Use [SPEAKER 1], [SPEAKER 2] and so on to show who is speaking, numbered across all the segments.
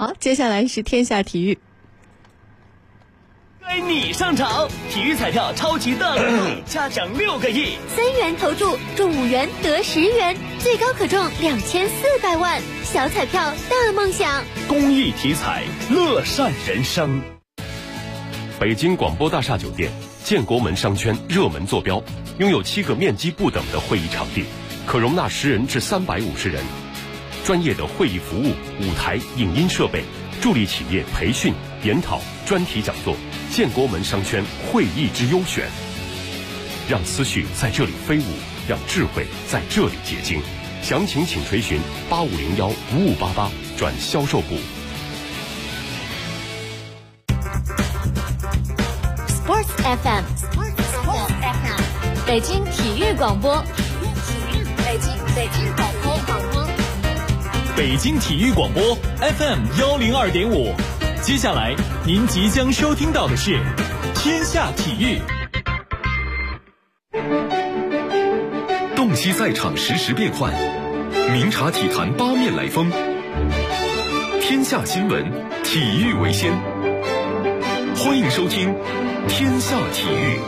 [SPEAKER 1] 好，接下来是天下体育。
[SPEAKER 2] 该你上场，体育彩票超级大乐透，加奖6个亿
[SPEAKER 3] ，3元投注中5元得10元，最高可中2400万，小彩票大梦想。
[SPEAKER 2] 公益体彩，乐善人生。
[SPEAKER 4] 北京广播大厦酒店建国门商圈热门坐标，拥有7个面积不等的会议场地，可容纳10人至350人。专业的会议服务、舞台、影音设备，助力企业培训、研讨、专题讲座。建国门商圈会议之优选，让思绪在这里飞舞，让智慧在这里结晶。详情请垂询8501-5588转销售部。
[SPEAKER 3] Sports FM， 北京体育广播，北京广播，
[SPEAKER 5] 北京体育广播 FM102.5。接下来您即将收听到的是天下体育。
[SPEAKER 6] 洞悉赛场实时变幻，明察体坛八面来风。天下新闻，体育为先。欢迎收听天下体育。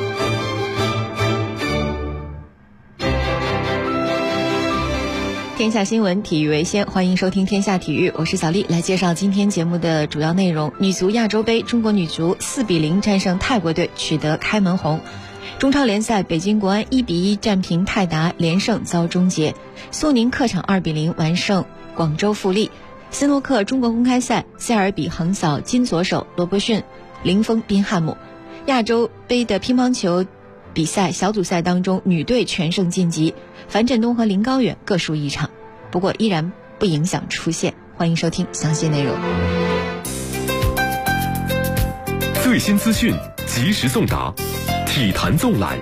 [SPEAKER 1] 天下新闻，体育为先，欢迎收听天下体育，我是小丽，来介绍今天节目的主要内容。女足亚洲杯，中国女足4-0战胜泰国队，取得开门红。中超联赛，北京国安1-1战平泰达，连胜遭终结。苏宁客场2-0完胜广州富力。斯诺克中国公开赛，塞尔比横扫金左手罗伯逊，零封宾汉姆。亚洲杯的乒乓球比赛小组赛当中，女队全胜晋级，樊振东和林高远各输1场，不过依然不影响出线。欢迎收听详细内容。
[SPEAKER 6] 最新资讯，及时送达，体坛纵览。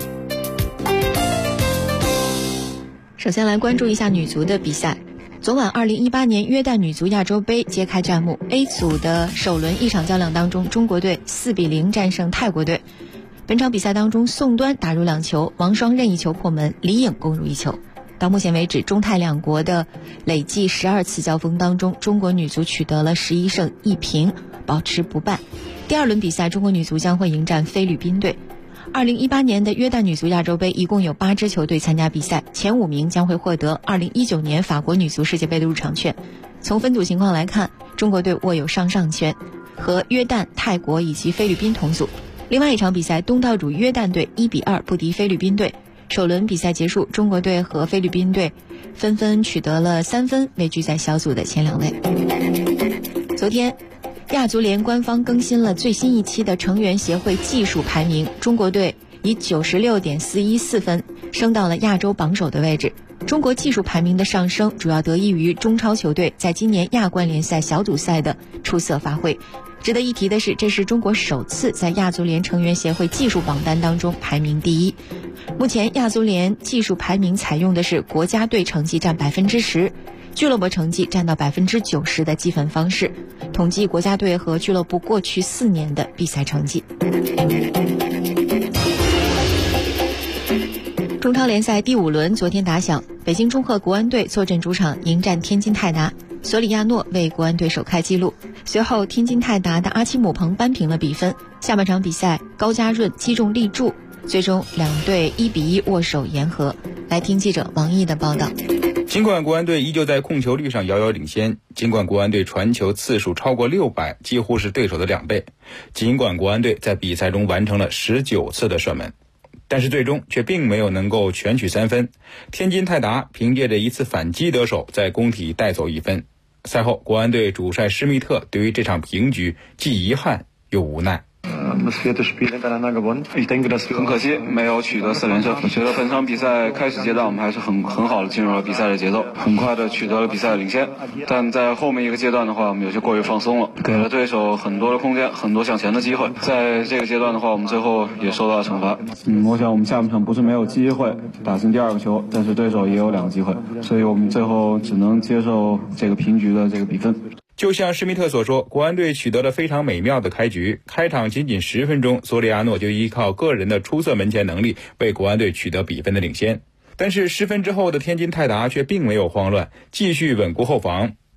[SPEAKER 1] 首先来关注一下女足的比赛。昨晚2018年约旦女足亚洲杯揭开战幕， A 组的首轮一场较量当中，中国队4-0战胜泰国队。本场比赛当中，宋端打入2球，王霜任意球破门，李颖攻入1球。到目前为止，中泰两国的累计12次交锋当中，中国女足取得了11胜1平，保持不败。第2轮比赛，中国女足将会迎战菲律宾队。2018年的约旦女足亚洲杯一共有8支球队参加比赛，前5名将会获得2019年法国女足世界杯的入场券。从分组情况来看，中国队握有上权，和约旦、泰国以及菲律宾同组。另外一场比赛，东道主约旦队1-2不敌菲律宾队。首轮比赛结束，中国队和菲律宾队纷纷取得了3分，位居在小组的前2位。昨天亚足联官方更新了最新一期的成员协会技术排名，中国队以 96.414 分升到了亚洲榜首的位置。中国技术排名的上升主要得益于中超球队在今年亚冠联赛小组赛的出色发挥。值得一提的是，这是中国首次在亚足联成员协会技术榜单当中排名第一。目前亚足联技术排名采用的是国家队成绩占 10%， 俱乐部成绩占到 90% 的计分方式，统计国家队和俱乐部过去4年的比赛成绩。中超联赛第5轮昨天打响，北京中赫国安队坐镇主场迎战天津泰达，索里亚诺为国安队首开纪录。随后天津泰达的阿奇姆彭扳平了比分。下半场比赛，高家润击中立柱，最终两队1-1握手言和。来听记者王毅的报道。
[SPEAKER 7] 尽管国安队依旧在控球率上遥遥领先，尽管国安队传球次数超过600，几乎是对手的2倍，尽管国安队在比赛中完成了19次的射门，但是最终却并没有能够全取3分。天津泰达凭借着一次反击得手，在工体带走1分。赛后，国安队主帅施密特对于这场平局既遗憾又无奈。
[SPEAKER 8] 很可惜没有取得4连胜。我觉得本场比赛开始阶段我们还是很好的进入了比赛的节奏，很快的取得了比赛的领先，但在后面一个阶段的话，我们有些过于放松了，给了对手很多的空间，很多向前的机会。在这个阶段的话，我们最后也受到了惩罚。我想我们下半场不是没有机会打进第2个球，但是对手也有2个机会，所以我们最后只能接受这个平局的这个比分。
[SPEAKER 7] 就像施密特所说，国安队取得了非常美妙的开局。开场仅仅10分钟，索里亚诺就依靠个人的出色门前能力为国安队取得比分的领先。但是10分之后的天津泰达却并没有慌乱，继续稳固后防。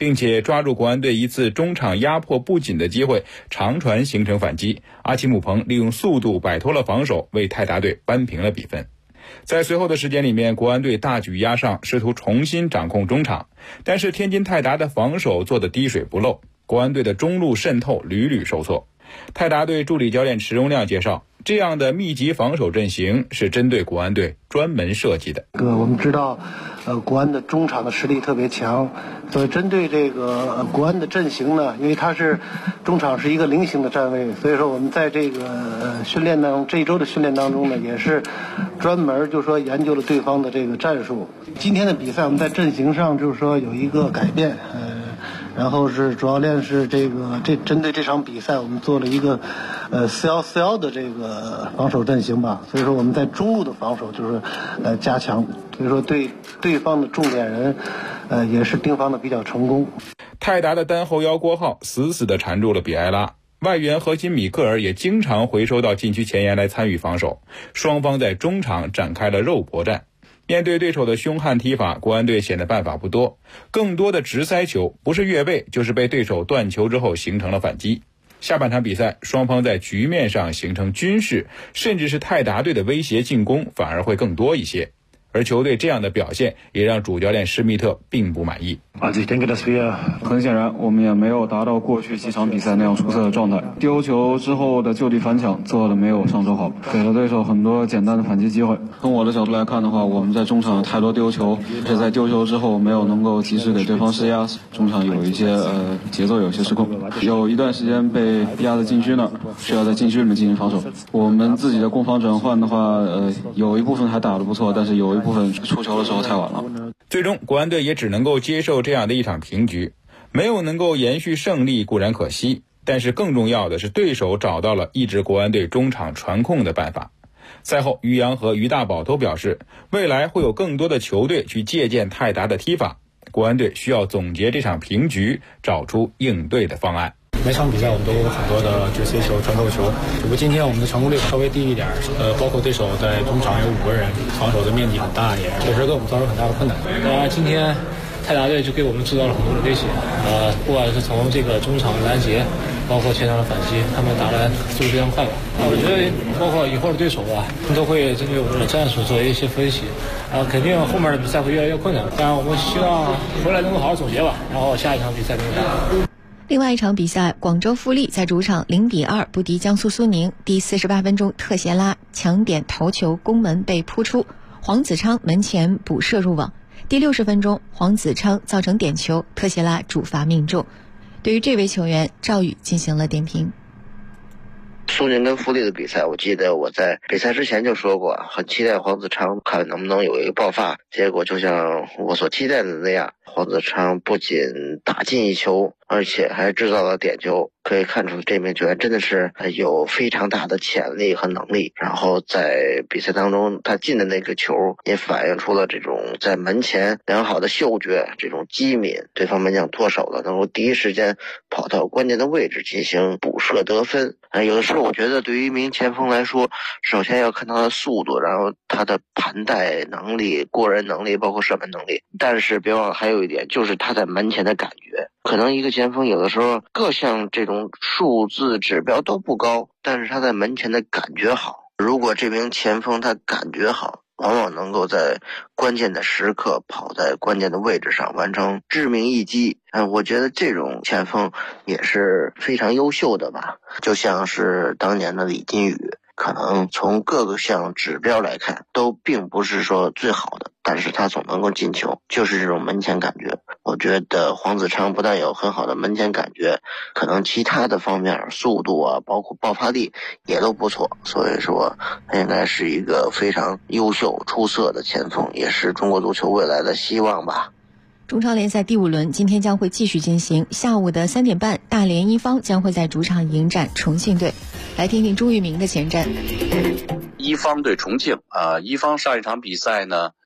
[SPEAKER 7] 并且抓住国安队一次中场压迫不紧的机会，长传形成反击。阿奇姆彭利用速度摆脱了防守，为泰达队扳平了比分。在随后的时间里面，国安队大举压上，试图重新掌控中场，但是天津泰达的防守做得滴水不漏，国安队的中路渗透屡屡受挫。泰达队助理教练池荣亮介绍，这样的密集防守阵型是针对国安队专门设计的。
[SPEAKER 9] 我们知道国安的中场的实力特别强，所以针对这个国安的阵型呢，因为它是中场是一个菱形的站位，所以说我们在这个训练当中，这一周的训练当中呢，也是专门就是说研究了对方的这个战术。今天的比赛我们在阵型上就是说有一个改变，然后是主教练是针对这场比赛我们做了一个4-1-4-1的这个防守阵型吧，所以说我们在中路的防守就是加强，所以说对对方的重点人也是盯防的比较成功。
[SPEAKER 7] 泰达的单后腰郭浩死死地缠住了比埃拉，外援核心米克尔也经常回收到禁区前沿来参与防守，双方在中场展开了肉搏战。面对对手的凶悍踢法，国安队显得办法不多，更多的直塞球，不是越位就是被对手断球之后形成了反击。下半场比赛，双方在局面上形成均势，甚至是泰达队的威胁进攻反而会更多一些。而球队这样的表现也让主教练施密特并不满意。
[SPEAKER 8] 很显然，我们也没有达到过去几场比赛那样出色的状态。丢球之后的就地反抢做的没有上周好，给了对手很多简单的反击机会。从我的角度来看的话，我们在中场有太多丢球，而且在丢球之后没有能够及时给对方施压，中场有一些节奏有些失控，有一段时间被压在禁区那儿，需要在禁区里面进行防守。我们自己的攻防转换的话，有一部分还打得不错，但是有一部分出球的时候太晚了。
[SPEAKER 7] 最终国安队也只能够接受这样的一场平局，没有能够延续胜利固然可惜，但是更重要的是对手找到了抑制国安队中场传控的办法。赛后于洋和于大宝都表示，未来会有更多的球队去借鉴泰达的踢法，国安队需要总结这场平局，找出应对的方案。
[SPEAKER 10] 每场比赛我们都有很多的绝切球、传透球，只不过今天我们的成功率稍微低一点，包括对手在中场有5个人，防守的面积很大，也确实给我们造成很大的困难。当然，今天泰达队就给我们制造了很多的威胁，不管是从这个中场拦截，包括前场的反击，他们打来速度非常快吧。我觉得包括以后的对手吧，他们都会针对我们的战术做一些分析，肯定后面的比赛会越来越困难。当然，我们希望回来能够好好总结吧，然后下一场比赛能够打。
[SPEAKER 1] 另外一场比赛，广州富力在主场0-2不敌江苏苏宁。第48分钟，特谢拉抢点头球攻门被扑出，黄子昌门前补射入网。第60分钟，黄子昌造成点球，特谢拉主罚命中。对于这位球员，赵宇进行了点评。
[SPEAKER 11] 苏宁跟富力的比赛，我记得我在比赛之前就说过，很期待黄子昌看能不能有一个爆发。结果就像我所期待的那样，黄子昌不仅打进一球，而且还制造了点球，可以看出这名球员真的是有非常大的潜力和能力。然后在比赛当中，他进的那个球也反映出了这种在门前良好的嗅觉，这种机敏，对方门将脱手了，能够第一时间跑到关键的位置进行补射得分。有的时候我觉得对于一名前锋来说，首先要看他的速度，然后他的盘带能力、过人能力，包括射门能力。但是别忘了还有一点，就是他在门前的感觉。可能一个前锋有的时候各项这种数字指标都不高，但是他在门前的感觉好。如果这名前锋他感觉好，往往能够在关键的时刻跑在关键的位置上完成致命一击。我觉得这种前锋也是非常优秀的吧，就像是当年的李金羽，可能从各个项指标来看都并不是说最好的，但是他总能够进球，就是这种门前感觉。我觉得黄子昌不但有很好的门前感觉，可能其他的方面速度啊，包括爆发力也都不错，所以说他应该是一个非常优秀出色的前锋，也是中国足球未来的希望吧。
[SPEAKER 1] 中超联赛第5轮今天将会继续进行，下午的3点半，大连一方将会在主场迎战重庆队。来听听朱玉明的前瞻。
[SPEAKER 12] 一方对重庆，一方上一场比赛呢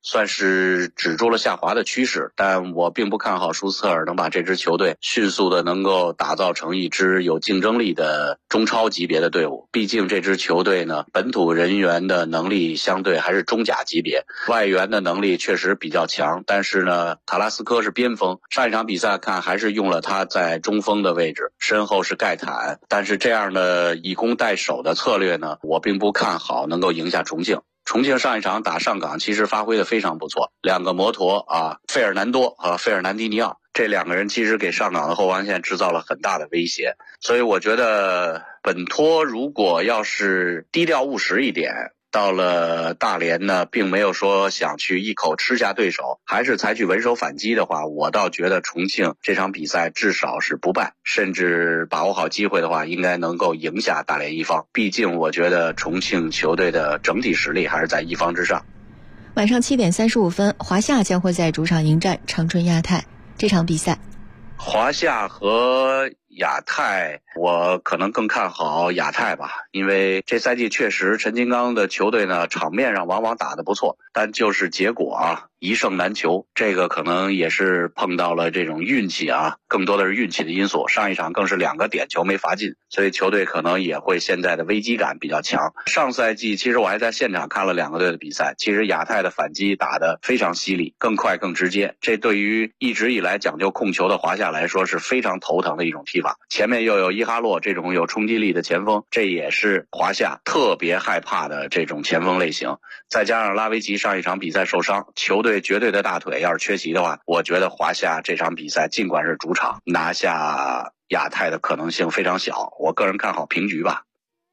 [SPEAKER 12] 算是止住了下滑的趋势，但我并不看好舒斯特尔能把这支球队迅速的能够打造成一支有竞争力的中超级别的队伍。毕竟这支球队呢，本土人员的能力相对还是中甲级别，外援的能力确实比较强，但是呢，塔拉斯科是边锋，上一场比赛看还是用了他在中锋的位置，身后是盖坦，但是这样的以攻代守的策略呢，我并不看好能够赢下重庆。重庆上一场打上港其实发挥的非常不错，两个摩托啊，费尔南多和费尔南迪尼奥，这两个人其实给上港的后防线制造了很大的威胁，所以我觉得本托如果要是低调务实一点，到了大连呢，并没有说想去一口吃下对手，还是采取稳守反击的话，我倒觉得重庆这场比赛至少是不败，甚至把握好机会的话，应该能够赢下大连一方。毕竟我觉得重庆球队的整体实力还是在一方之上。
[SPEAKER 1] 晚上7点35分，华夏将会在主场迎战长春亚泰。这场比赛，
[SPEAKER 12] 华夏和亚泰，我可能更看好亚泰吧，因为这赛季确实陈金刚的球队呢，场面上往往打得不错，但就是结果啊，一胜难求，这个可能也是碰到了这种运气啊，更多的是运气的因素。上一场更是2个点球没罚进，所以球队可能也会现在的危机感比较强。上赛季其实我还在现场看了2个队的比赛，其实亚泰的反击打得非常犀利，更快更直接，这对于一直以来讲究控球的华夏来说是非常头疼的一种踢法。前面又有伊哈洛这种有冲击力的前锋，这也是华夏特别害怕的这种前锋类型。再加上拉维奇上一场比赛受伤，球队绝对的大腿要是缺席的话，我觉得华夏这场比赛尽管是主场，拿下亚泰的可能性非常小，我个人看好平局吧。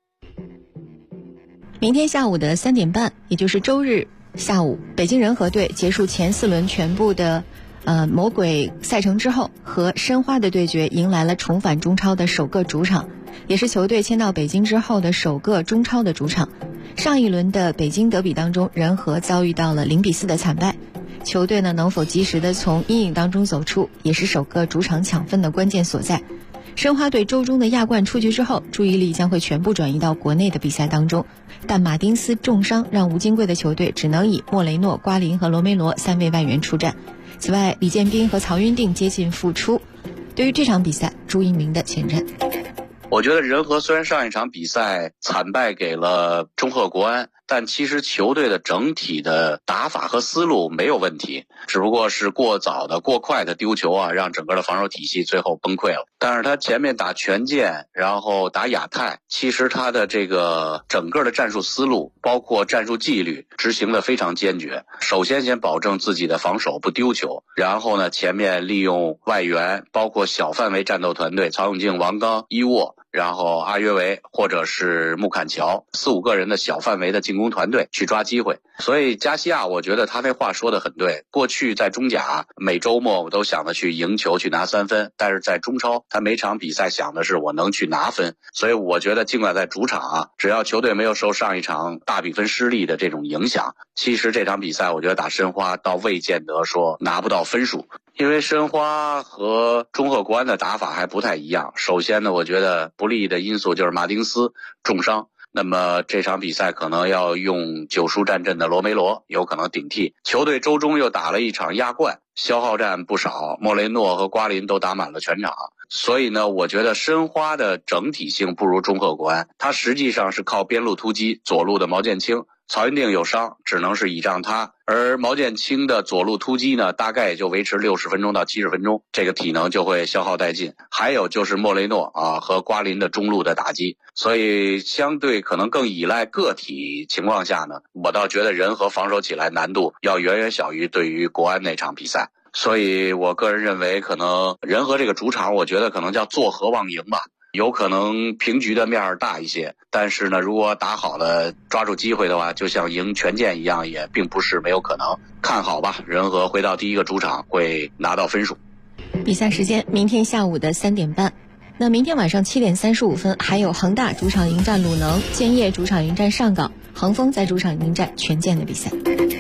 [SPEAKER 1] 明天下午的3点半，也就是周日下午，北京人和队结束前4轮全部的魔鬼赛程之后，和申花的对决迎来了重返中超的首个主场，也是球队迁到北京之后的首个中超的主场。上一轮的北京德比当中，人和遭遇到了0-4的惨败，球队呢能否及时的从阴影当中走出，也是首个主场抢分的关键所在。申花队周中的亚冠出局之后，注意力将会全部转移到国内的比赛当中，但马丁斯重伤让吴金贵的球队只能以莫雷诺、瓜林和罗梅罗3位外援出战。此外，李建斌和曹云定接近复出。对于这场比赛，朱一鸣的前瞻，
[SPEAKER 12] 我觉得人和虽然上一场比赛惨败给了中赫国安，但其实球队的整体的打法和思路没有问题，只不过是过早的过快的丢球啊，让整个的防守体系最后崩溃了。但是他前面打权健，然后打亚泰，其实他的这个整个的战术思路包括战术纪律执行的非常坚决。首先保证自己的防守不丢球，然后呢前面利用外援，包括小范围战斗团队曹永静、王刚、伊沃，然后阿约维或者是穆坎乔4-5个人的小范围的进攻团队去抓机会。所以加西亚我觉得他那话说得很对，过去在中甲每周末我都想着去赢球去拿3分，但是在中超他每场比赛想的是我能去拿分。所以我觉得尽管在主场啊，只要球队没有受上一场大比分失利的这种影响，其实这场比赛我觉得打申花倒未见得说拿不到分数。因为申花和中赫国安的打法还不太一样。首先呢，我觉得不利的因素就是马丁斯重伤，那么这场比赛可能要用9输战阵的罗梅罗有可能顶替。球队周中又打了一场亚冠，消耗战不少，莫雷诺和瓜林都打满了全场。所以呢，我觉得申花的整体性不如中赫国安，他实际上是靠边路突击，左路的毛剑卿，曹云定有伤，只能是倚仗他。而毛剑卿的左路突击呢，大概也就维持60分钟到70分钟，这个体能就会消耗殆尽。还有就是莫雷诺啊和瓜林的中路的打击，所以相对可能更依赖个体情况下呢，我倒觉得人和防守起来难度要远远小于对于国安那场比赛。所以我个人认为可能人和这个主场，我觉得可能叫坐和望赢吧，有可能平局的面大一些，但是呢，如果打好了抓住机会的话，就像赢权健一样，也并不是没有可能。看好吧，人和回到第一个主场会拿到分数。
[SPEAKER 1] 比赛时间明天下午的3点半。那明天晚上7点35分，还有恒大主场迎战鲁能，建业主场迎战上港，恒丰在主场迎战权健的比赛。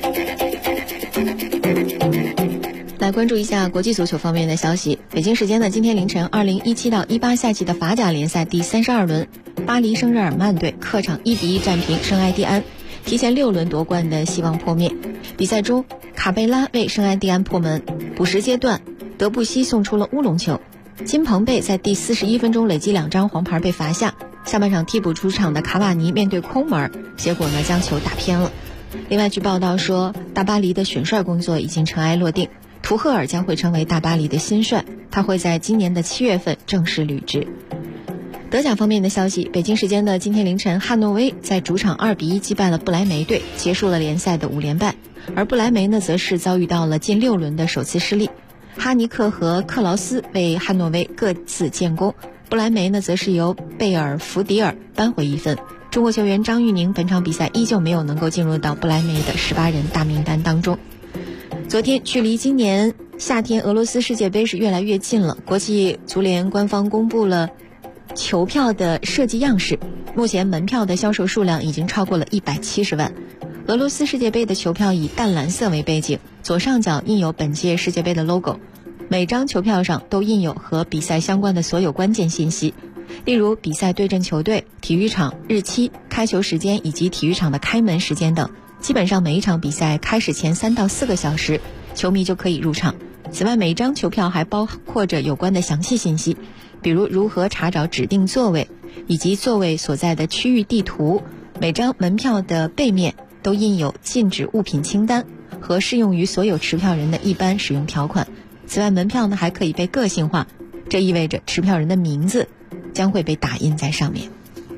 [SPEAKER 1] 来关注一下国际足球方面的消息。北京时间的今天凌晨，2017到18赛季的法甲联赛第32轮，巴黎圣日耳曼队客场1-1战平圣埃蒂安。 提前6轮夺冠的希望破灭。比赛中，卡贝拉为圣安蒂安破门，补时阶段德布西送出了乌龙球，金彭贝在第41分钟累积2张黄牌被罚下。下半场替补出场的卡瓦尼面对空门，结果呢将球打偏了。另外，据报道说，大巴黎的选帅工作已经尘埃落定，图赫尔将会成为大巴黎的新帅，他会在今年的7月份正式履职。德甲方面的消息，北京时间的今天凌晨，汉诺威在主场2-1击败了不莱梅队，结束了联赛的5连败。而不莱梅呢，则是遭遇到了近6轮的首次失利。哈尼克和克劳斯为汉诺威各自建功，不莱梅呢，则是由贝尔福迪尔扳回1分。中国球员张玉宁本场比赛依旧没有能够进入到不莱梅的18人大名单当中。昨天，距离今年夏天俄罗斯世界杯是越来越近了，国际足联官方公布了球票的设计样式，目前门票的销售数量已经超过了170万。俄罗斯世界杯的球票以淡蓝色为背景，左上角印有本届世界杯的 logo， 每张球票上都印有和比赛相关的所有关键信息，例如比赛对阵球队、体育场、日期、开球时间以及体育场的开门时间等。基本上每一场比赛开始前3到4个小时，球迷就可以入场。此外，每张球票还包括着有关的详细信息，比如如何查找指定座位，以及座位所在的区域地图。每张门票的背面都印有禁止物品清单和适用于所有持票人的一般使用条款。此外，门票呢还可以被个性化，这意味着持票人的名字将会被打印在上面。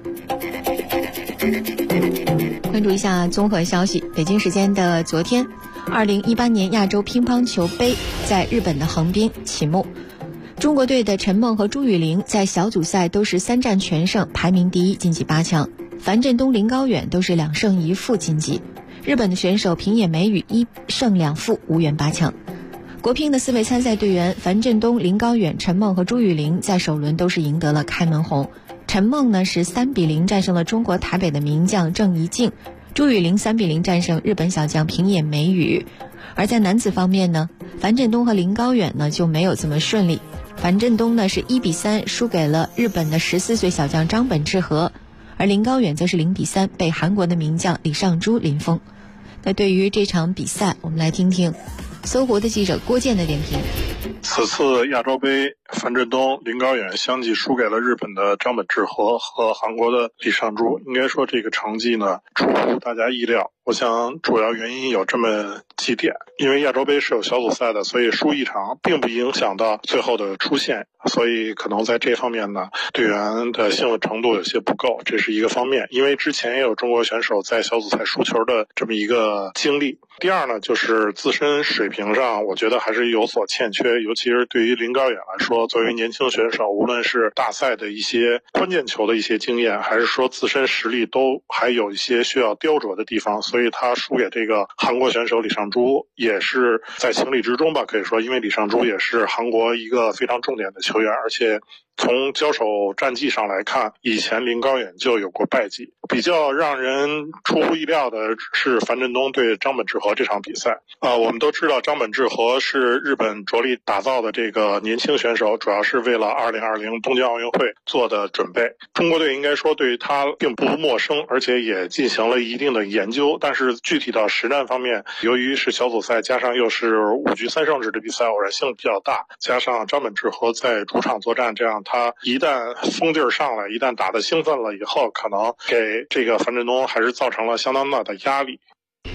[SPEAKER 1] 关注一下综合消息，北京时间的昨天，2018年亚洲乒乓球杯在日本的横滨启幕。中国队的陈梦和朱雨玲在小组赛都是3战全胜，排名第1，晋级8强。樊振东、林高远都是2胜1负晋级。日本的选手平野美宇1胜2负无缘8强。国乒的4位参赛队员樊振东、林高远、陈梦和朱雨玲在首轮都是赢得了开门红。陈梦呢是3-0战胜了中国台北的名将郑怡静，朱雨玲3-0战胜日本小将平野美宇。而在男子方面呢，樊振东和林高远呢就没有这么顺利。樊振东呢是1-3输给了日本的14岁小将张本智和，而林高远则是0-3被韩国的名将李尚洙零封。那对于这场比赛，我们来听听搜狐的记者郭健的点评。
[SPEAKER 13] 此次亚洲杯，樊振东、林高远相继输给了日本的张本智和和韩国的李尚洙。应该说这个成绩呢出乎大家意料。我想主要原因有这么几点，因为亚洲杯是有小组赛的，所以输一场并不影响到最后的出线，所以可能在这方面呢，队员的兴奋程度有些不够，这是一个方面。因为之前也有中国选手在小组赛输球的这么一个经历。第二呢，就是自身水平上，我觉得还是有所欠缺，尤其是对于林高远来说，作为年轻选手，无论是大赛的一些关键球的一些经验，还是说自身实力，都还有一些需要雕琢的地方，所以他输给这个韩国选手李尚洙也是在情理之中吧，可以说，因为李尚洙也是韩国一个非常重点的球员，而且从交手战绩上来看，以前林高远就有过败绩。比较让人出乎意料的是樊振东对张本智和这场比赛。我们都知道张本智和是日本着力打造的这个年轻选手，主要是为了2020东京奥运会做的准备。中国队应该说对他并不陌生，而且也进行了一定的研究，但是具体到实战方面，由于是小组赛加上又是5局3胜制的比赛，偶然性比较大，加上张本智和在主场作战，这样他一旦风劲儿上来，一旦打得兴奋了以后，可能给这个樊振东还是造成了相当大的压力。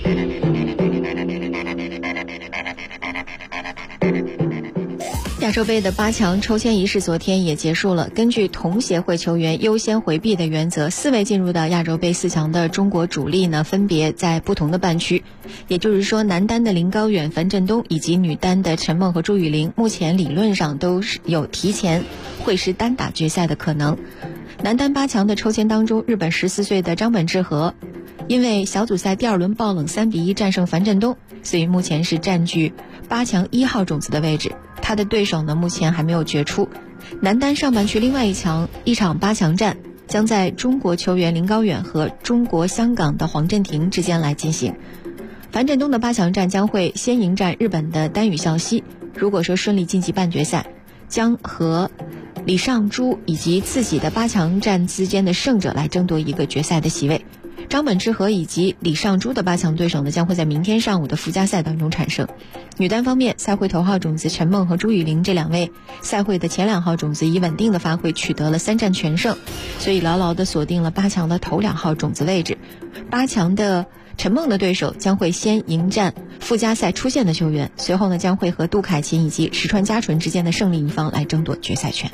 [SPEAKER 1] 亚洲杯的8强抽签仪式昨天也结束了。根据同协会球员优先回避的原则，4位进入到亚洲杯4强的中国主力呢，分别在不同的半区。也就是说，男单的林高远、樊振东以及女单的陈梦和朱雨玲，目前理论上都是有提前会师单打决赛的可能。男单8强的抽签当中，日本14岁的张本智和因为小组赛第2轮爆冷3-1战胜樊振东，所以目前是占据8强1号种子的位置。他的对手呢，目前还没有决出。男单上半区另外一场8强战将在中国球员林高远和中国香港的黄镇廷之间来进行。樊振东的8强战将会先迎战日本的丹羽孝希，如果说顺利晋级半决赛，将和李尚洙以及自己的8强战之间的胜者来争夺一个决赛的席位。 张本智和以及李尚洙的8强对手呢，将会在明天上午的附加赛当中产生。女单方面，赛会头号种子陈梦和朱雨玲这2位赛会的前2号种子以稳定的发挥取得了3战全胜，所以牢牢地锁定了8强的头2号种子位置。8强的陈梦的对手将会先迎战附加赛出线的球员，随后呢将会和杜凯琴以及石川佳纯之间的胜利一方来争夺决赛权。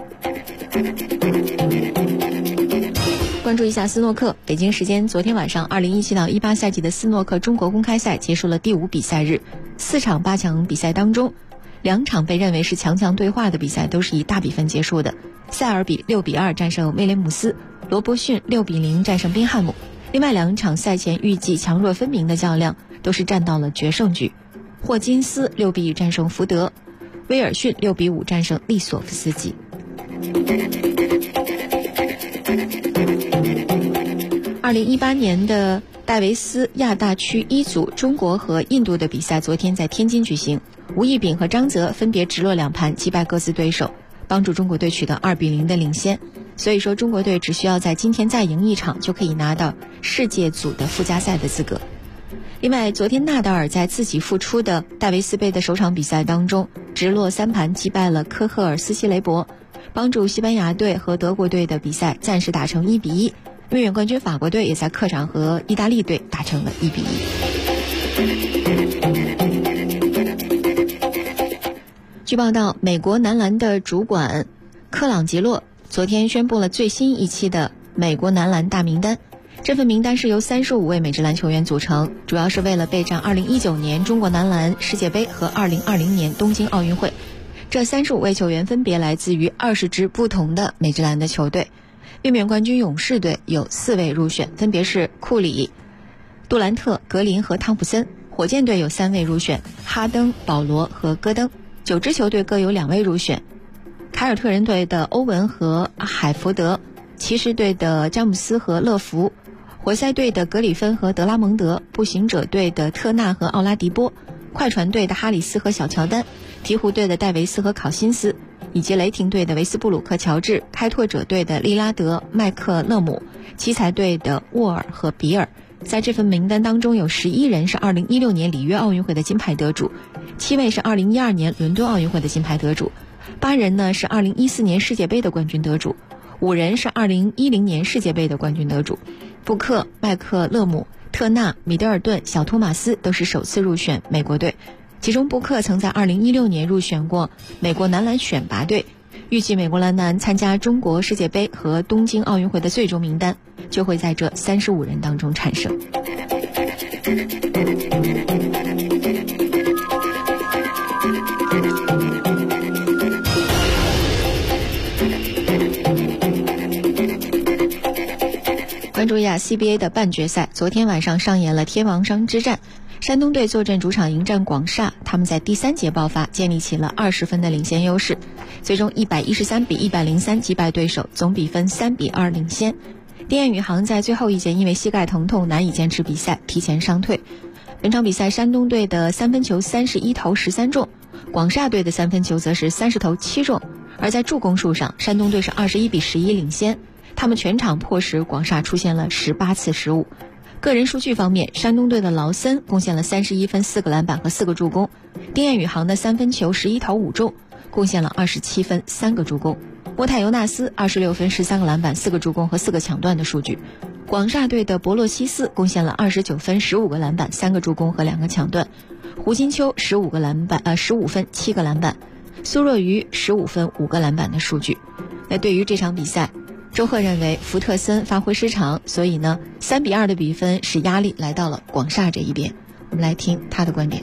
[SPEAKER 1] 关注一下斯诺克，北京时间昨天晚上2017到18赛季的斯诺克中国公开赛结束了第5比赛日，4场8强比赛当中，2场被认为是强对话的比赛都是以大比分结束的。塞尔比6比2战胜威廉姆斯，罗伯逊6比0战胜宾汉姆。另外2场赛前预计强弱分明的较量都是战到了决胜局，霍金斯6比1战胜福德，威尔逊6比5战胜利索夫斯基。2018年的戴维斯亚大区1组中国和印度的比赛昨天在天津举行，吴亦丙和张泽分别直落2盘击败各自对手，帮助中国队取得2比0的领先。所以说中国队只需要在今天再赢1场就可以拿到世界组的附加赛的资格。另外，昨天纳达尔在自己复出的戴维斯杯的首场比赛当中直落3盘击败了科赫尔斯西雷伯，帮助西班牙队和德国队的比赛暂时打成1比1。卫冕冠军法国队也在客场和意大利队打成了1比1。据报道，美国男篮的主管克朗吉洛昨天宣布了最新一期的美国男篮大名单。这份名单是由35位美职篮球员组成，主要是为了备战2019年中国男篮世界杯和2020年东京奥运会。这35位球员分别来自于20支不同的美职篮的球队。卫冕冠军勇士队有4位入选，分别是库里、杜兰特、格林和汤普森。火箭队有3位入选，哈登、保罗和戈登。9支球队各有2位入选，凯尔特人队的欧文和海福德，骑士队的詹姆斯和乐福，活塞队的格里芬和德拉蒙德，步行者队的特纳和奥拉迪波，快船队的哈里斯和小乔丹，鹈鹕队的戴维斯和考辛斯，以及雷霆队的维斯布鲁克乔治，开拓者队的利拉德、麦克勒姆，奇才队的沃尔和比尔。在这份名单当中，有11人是2016年里约奥运会的金牌得主，7位是2012年伦敦奥运会的金牌得主，8人呢是2014年世界杯的冠军得主，5人是2010年世界杯的冠军得主。布克、麦克勒姆、特纳、米德尔顿、小托马斯都是首次入选美国队，其中布克曾在2016年入选过美国男篮选拔队。预计美国男篮参加中国世界杯和东京奥运会的最终名单就会在这35人当中产生。关注一下 CBA 的半决赛，昨天晚上上演了天王山之战，山东队坐镇主场迎战广厦，他们在第3节爆发，建立起了20分的领先优势，最终113比103击败对手，总比分3比2领先。滇彦宇航在最后一节因为膝盖疼痛难以坚持比赛，提前伤退。本场比赛山东队的3分球31投13中，广厦队的3分球则是30投7中，而在助攻数上山东队是21比11领先，他们全场迫使广厦出现了18次失误。个人数据方面，山东队的劳森贡献了31分4个篮板和4个助攻，滇彦宇航的3分球11投5中，贡献了27分3个助攻。沃泰尤纳斯26分13个篮板4个助攻和4个抢断的数据。广厦队的博洛西斯贡献了29分15个篮板3个助攻和2个抢断。胡金秋15分7个篮板，苏若愚15分5个篮板的数据。那对于这场比赛，周赫认为福特森发挥失常，所以呢3比2的比分使压力来到了广厦这一边。我们来听他的观点。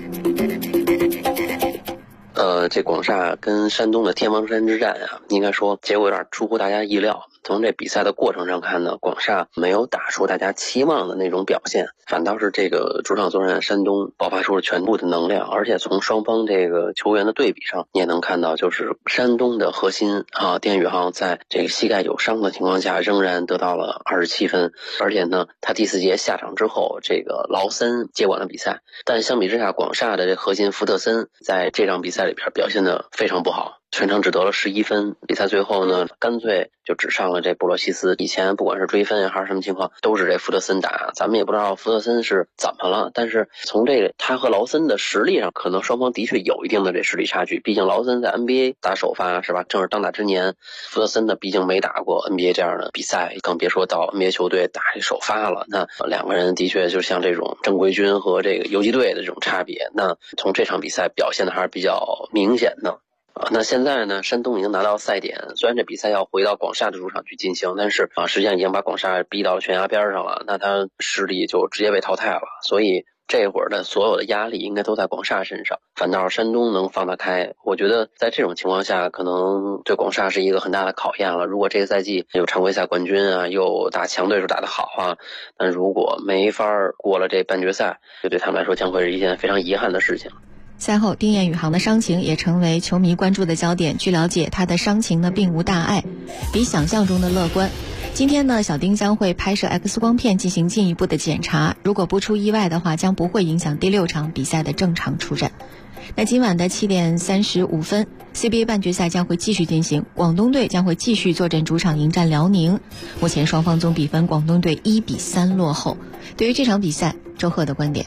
[SPEAKER 14] 这广厦跟山东的天王山之战啊，应该说结果有点出乎大家意料。从这比赛的过程上看呢，广厦没有打出大家期望的那种表现，反倒是这个主场作战山东爆发出了全部的能量。而且从双方这个球员的对比上，你也能看到，就是山东的核心滇宇航在这个膝盖有伤的情况下，仍然得到了27分。而且呢，他第4节下场之后，这个劳森接管了比赛。但相比之下，广厦的这核心福特森在这场比赛里边表现得非常不好。 全程只得了11分。比赛最后呢，干脆就只上了这布洛西斯。以前不管是追分还是什么情况，都是这福德森打，咱们也不知道福德森是怎么了。但是从他和劳森的实力上，可能双方的确有一定的这实力差距。毕竟劳森在 NBA 打首发是吧，正是当打之年。福德森呢，毕竟没打过 NBA 这样的比赛，更别说到 NBA 球队打这首发了。那两个人的确就像这种正规军和这个游击队的这种差别。那从这场比赛表现的还是比较明显的。那现在呢，山东已经拿到赛点，虽然这比赛要回到广厦的主场去进行，但是实际上已经把广厦逼到了悬崖边上了，那他实力就直接被淘汰了。所以这会儿的所有的压力应该都在广厦身上，反倒是山东能放得开。我觉得在这种情况下，可能对广厦是一个很大的考验了。如果这个赛季有常规赛冠军啊，又打强对手打得好啊，但如果没法过了这半决赛，就对他们来说将会是一件非常遗憾的事情。
[SPEAKER 1] 赛后，丁彦雨航的伤情也成为球迷关注的焦点。据了解，他的伤情呢并无大碍，比想象中的乐观。今天呢，小丁将会拍摄 X 光片进行进一步的检查，如果不出意外的话，将不会影响第6场比赛的正常出战。那今晚的7点35分 CBA 半决赛将会继续进行，广东队将会继续坐镇主场迎战辽宁。目前双方总比分，广东队1-3落后。对于这场比赛，周贺的观点。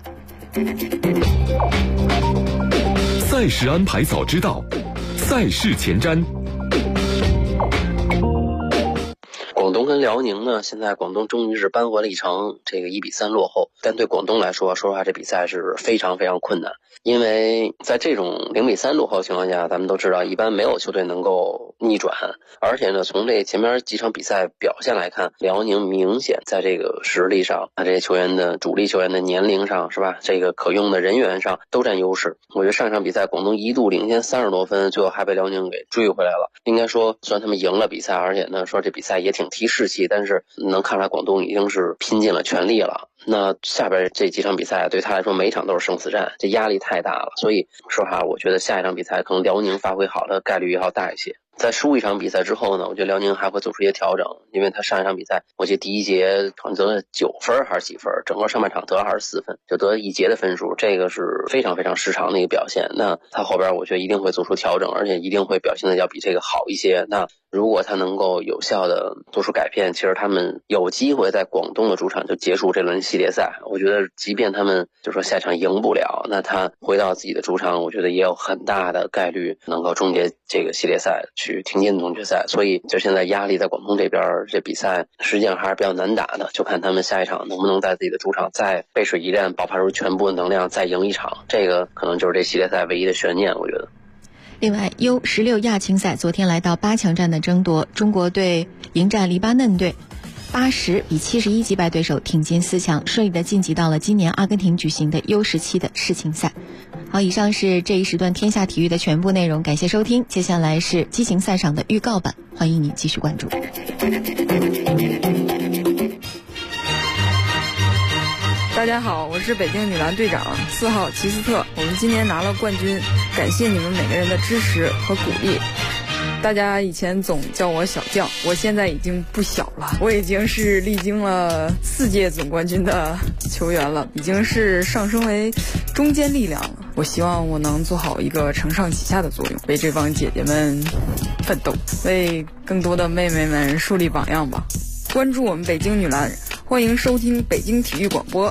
[SPEAKER 6] 赛事安排早知道，赛事前瞻。
[SPEAKER 14] 广东跟辽宁呢，现在广东终于是扳回了一城，这个1-3落后。但对广东来说，说实话，这比赛是非常非常困难，因为在这种0-3落后的情况下，咱们都知道，一般没有球队能够逆转。而且呢，从这前面几场比赛表现来看，辽宁明显在这个实力上，这些球员的主力球员的年龄上，是吧？这个可用的人员上都占优势。我觉得上场比赛广东一度领先30多分，最后还被辽宁给追回来了。应该说，虽然他们赢了比赛，而且呢，说这比赛也挺提士气，但是能看出来广东已经是拼尽了全力了。那下边这几场比赛对他来说每场都是生死战，这压力太大了。所以说实话，我觉得下一场比赛可能辽宁发挥好的概率要大一些。在输一场比赛之后呢，我觉得辽宁还会做出一些调整，因为他上一场比赛，我记得第一节好像得了9分还是几分，整个上半场得了24分，就得1节的分数，这个是非常非常失常的一个表现。那他后边我觉得一定会做出调整，而且一定会表现的要比这个好一些。那如果他能够有效的做出改变，其实他们有机会在广东的主场就结束这轮系列赛。我觉得即便他们就说下场赢不了，那他回到自己的主场，我觉得也有很大的概率能够终结这个系列赛，去挺进总决赛。所以就现在压力在广东这边，这比赛实际上还是比较难打的，就看他们下一场能不能在自己的主场再背水一战，爆发出全部的能量再赢一场，这个可能就是这系列赛唯一的悬念，我觉得。
[SPEAKER 1] 另外 U16 亚青赛昨天来到8强战的争夺，中国队迎战黎巴嫩队，80-71击败对手，挺进4强，顺利的晋级到了今年阿根廷举行的 U17 的世青赛。好，以上是这一时段天下体育的全部内容，感谢收听。接下来是激情赛场的预告版，欢迎你继续关注。
[SPEAKER 15] 大家好，我是北京女篮队长4号齐斯特，我们今年拿了冠军，感谢你们每个人的支持和鼓励。大家以前总叫我小将，我现在已经不小了，我已经是历经了4届总冠军的球员了，已经是上升为中坚力量了。我希望我能做好一个承上启下的作用，为这帮姐姐们奋斗，为更多的妹妹们树立榜样吧。关注我们北京女篮，欢迎收听北京体育广播。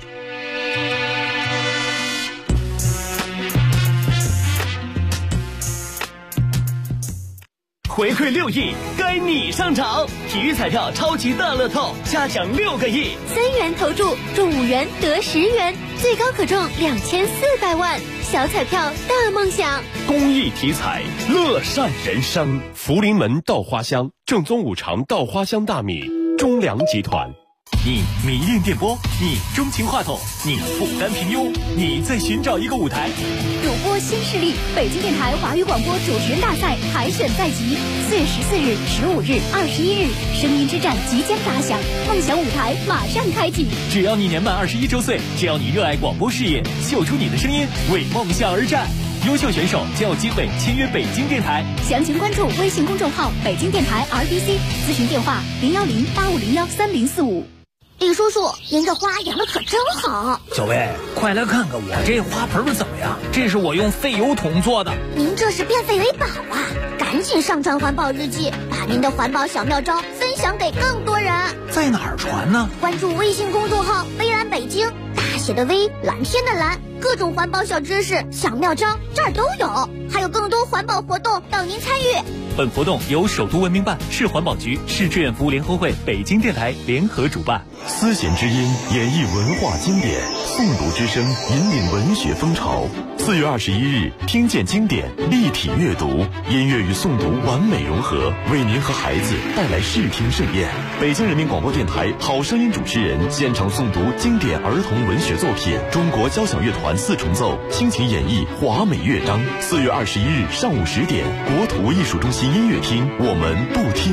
[SPEAKER 2] 回馈6亿，该你上场！体育彩票超级大乐透，加奖6个亿
[SPEAKER 3] ，3元投注中5元得10元，最高可中2400万。小彩票大梦想，
[SPEAKER 4] 公益体彩，乐善人生。福临门稻花香，正宗五常稻花香大米，中粮集团。
[SPEAKER 5] 你迷恋电波，你钟情话筒，你不甘平庸，你在寻找一个舞台。
[SPEAKER 16] 主播新势力，北京电台华语广播主持人大赛海选在即，4月14日、15日、21日，声音之战即将打响，梦想舞台马上开启。
[SPEAKER 5] 只要你年满21周岁，只要你热爱广播事业，秀出你的声音，为梦想而战。优秀选手将有机会签约北京电台。
[SPEAKER 16] 详情关注微信公众号北京电台 RDC， 咨询电话010-8501-3045。
[SPEAKER 3] 李叔叔，您这花养的可真好。
[SPEAKER 17] 小薇，快来看看我这花盆怎么样？这是我用废油桶做的。
[SPEAKER 3] 您这是变废为宝啊！赶紧上传环保日记，把您的环保小妙招分享给更多人。
[SPEAKER 17] 在哪儿传呢？
[SPEAKER 3] 关注微信公众号微蓝北京，大写的微，蓝天的蓝，各种环保小知识、小妙招这儿都有，还有更多环保活动等您参与。
[SPEAKER 5] 本活动由首都文明办、市环保局、市志愿服务联合会、北京电台联合主办。
[SPEAKER 18] 丝弦之音演绎文化经典，诵读之声引领文学风潮。4月21日，听见经典，立体阅读，音乐与诵读完美融合，为您和孩子带来视听盛宴。北京人民广播电台好声音主持人现场诵读经典儿童文学作品，中国交响乐团4重奏倾情演绎华美乐章。4月21日上午10点，国土艺术中心音乐厅，我们不听